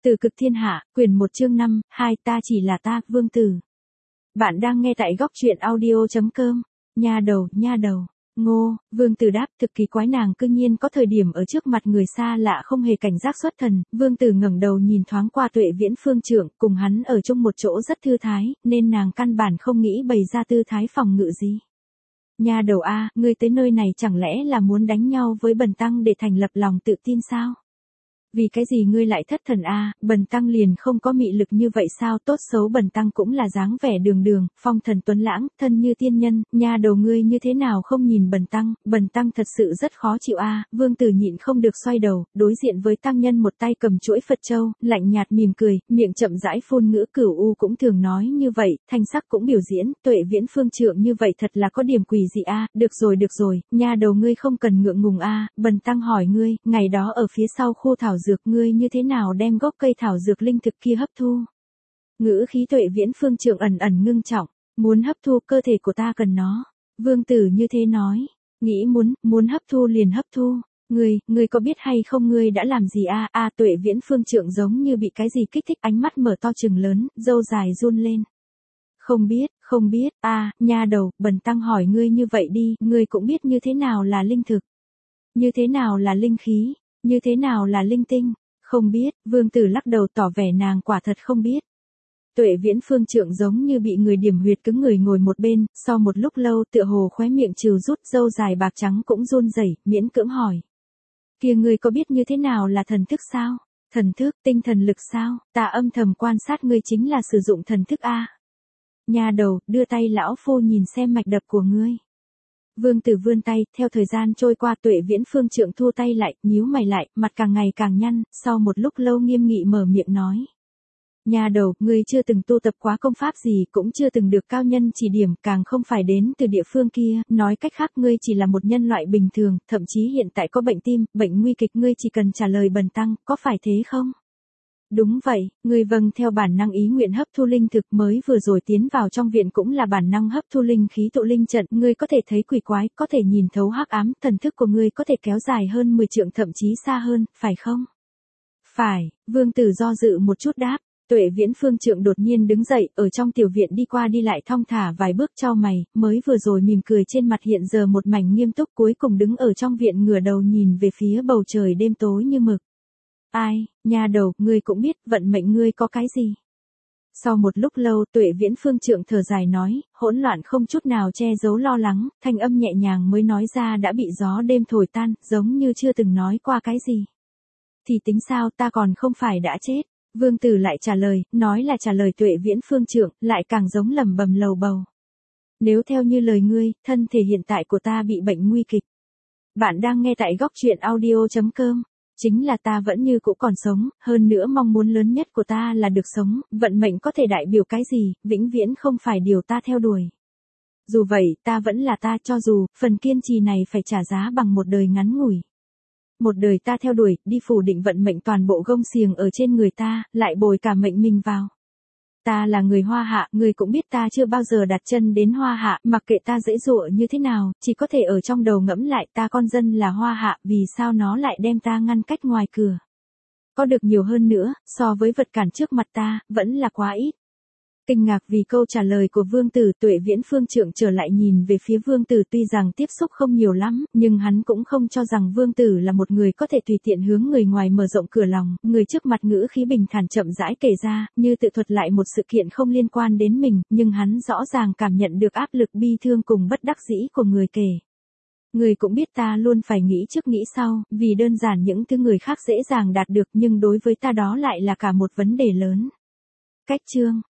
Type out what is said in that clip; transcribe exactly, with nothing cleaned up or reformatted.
Từ cực thiên hạ, quyển một chương năm, hai ta chỉ là ta, Vương Tử. Bạn đang nghe tại góc truyện audio chấm com. Nha đầu, nha đầu. Ngô, Vương Tử đáp, thực kỳ quái nàng cư nhiên có thời điểm ở trước mặt người xa lạ không hề cảnh giác xuất thần. Vương Tử ngẩng đầu nhìn thoáng qua Tuệ Viễn Phương Trượng, cùng hắn ở chung một chỗ rất thư thái, nên nàng căn bản không nghĩ bày ra tư thái phòng ngự gì. Nha đầu a, ngươi tới nơi này chẳng lẽ là muốn đánh nhau với Bần tăng để thành lập lòng tự tin sao? Vì cái gì ngươi lại thất thần a, à, Bần tăng liền không có mị lực như vậy sao? Tốt xấu Bần tăng cũng là dáng vẻ đường đường, phong thần tuấn lãng, thân như tiên nhân, nha đầu ngươi như thế nào không nhìn Bần tăng, Bần tăng thật sự rất khó chịu a. À. Vương Tử nhịn không được xoay đầu, đối diện với tăng nhân một tay cầm chuỗi Phật châu, lạnh nhạt mỉm cười, miệng chậm rãi phun ngữ Cửu U cũng thường nói như vậy, thanh sắc cũng biểu diễn, Tuệ Viễn Phương Trượng như vậy thật là có điểm quỷ gì a. À. Được rồi được rồi, nha đầu ngươi không cần ngượng ngùng a, à. Bần tăng hỏi ngươi, ngày đó ở phía sau khu thảo dược ngươi như thế nào đem gốc cây thảo dược linh thực kia hấp thu? Ngữ khí Tuệ Viễn Phương Trượng ẩn ẩn ngưng trọng, muốn hấp thu cơ thể của ta cần nó. Vương Tử như thế nói, nghĩ muốn, muốn hấp thu liền hấp thu. Ngươi, ngươi có biết hay không ngươi đã làm gì a? A Tuệ Viễn Phương Trượng giống như bị cái gì kích thích, ánh mắt mở to trừng lớn, râu dài run lên. Không biết, không biết, a, à, nha đầu, Bần tăng hỏi ngươi như vậy đi, ngươi cũng biết như thế nào là linh thực, như thế nào là linh khí, như thế nào là linh tinh. Không biết, Vương Tử lắc đầu tỏ vẻ nàng quả thật không biết. Tuệ Viễn Phương Trượng giống như bị người điểm huyệt cứng người ngồi một bên, sau một lúc lâu tựa hồ khóe miệng trừ rút, râu dài bạc trắng cũng run rẩy, miễn cưỡng hỏi. Kia ngươi có biết như thế nào là thần thức sao? Thần thức, tinh thần lực sao? Ta âm thầm quan sát ngươi chính là sử dụng thần thức a. Nha đầu, đưa tay lão phu nhìn xem mạch đập của ngươi. Vương Tử vươn tay, theo thời gian trôi qua Tuệ Viễn Phương Trượng thu tay lại, nhíu mày lại, mặt càng ngày càng nhăn, sau một lúc lâu nghiêm nghị mở miệng nói. Nha đầu, ngươi chưa từng tu tập quá công pháp gì, cũng chưa từng được cao nhân chỉ điểm, càng không phải đến từ địa phương kia, nói cách khác ngươi chỉ là một nhân loại bình thường, thậm chí hiện tại có bệnh tim, bệnh nguy kịch, ngươi chỉ cần trả lời Bần tăng, có phải thế không? Đúng vậy, ngươi vâng theo bản năng ý nguyện hấp thu linh thực, mới vừa rồi tiến vào trong viện cũng là bản năng hấp thu linh khí tụ linh trận, ngươi có thể thấy quỷ quái, có thể nhìn thấu hắc ám, thần thức của ngươi có thể kéo dài hơn mười trượng thậm chí xa hơn, phải không? Phải, Vương Tử do dự một chút đáp. Tuệ Viễn Phương Trượng đột nhiên đứng dậy, ở trong tiểu viện đi qua đi lại thong thả vài bước chau mày, mới vừa rồi mỉm cười trên mặt hiện giờ một mảnh nghiêm túc, cuối cùng đứng ở trong viện ngửa đầu nhìn về phía bầu trời đêm tối như mực. Ai, nha đầu, ngươi cũng biết, vận mệnh ngươi có cái gì? Sau một lúc lâu Tuệ Viễn Phương Trượng thở dài nói, hỗn loạn không chút nào che giấu lo lắng, thanh âm nhẹ nhàng mới nói ra đã bị gió đêm thổi tan, giống như chưa từng nói qua cái gì. Thì tính sao, ta còn không phải đã chết? Vương Tử lại trả lời, nói là trả lời Tuệ Viễn Phương Trượng, lại càng giống lẩm bẩm lầu bầu. Nếu theo như lời ngươi, thân thể hiện tại của ta bị bệnh nguy kịch. Bạn đang nghe tại góc truyện audio chấm com. Chính là ta vẫn như cũ còn sống, hơn nữa mong muốn lớn nhất của ta là được sống, vận mệnh có thể đại biểu cái gì, vĩnh viễn không phải điều ta theo đuổi. Dù vậy, ta vẫn là ta, cho dù, phần kiên trì này phải trả giá bằng một đời ngắn ngủi. Một đời ta theo đuổi, đi phủ định vận mệnh toàn bộ gông xiềng ở trên người ta, lại bồi cả mệnh mình vào. Ta là người Hoa Hạ, người cũng biết ta chưa bao giờ đặt chân đến Hoa Hạ, mặc kệ ta dãy dụa như thế nào, chỉ có thể ở trong đầu ngẫm lại ta con dân là Hoa Hạ, vì sao nó lại đem ta ngăn cách ngoài cửa. Có được nhiều hơn nữa, so với vật cản trước mặt ta, vẫn là quá ít. Kinh ngạc vì câu trả lời của Vương Tử, Tuệ Viễn Phương Trượng trở lại nhìn về phía Vương Tử, tuy rằng tiếp xúc không nhiều lắm, nhưng hắn cũng không cho rằng Vương Tử là một người có thể tùy tiện hướng người ngoài mở rộng cửa lòng, người trước mặt ngữ khí bình thản chậm rãi kể ra, như tự thuật lại một sự kiện không liên quan đến mình, nhưng hắn rõ ràng cảm nhận được áp lực bi thương cùng bất đắc dĩ của người kể. Người cũng biết ta luôn phải nghĩ trước nghĩ sau, vì đơn giản những thứ người khác dễ dàng đạt được nhưng đối với ta đó lại là cả một vấn đề lớn. Cách chương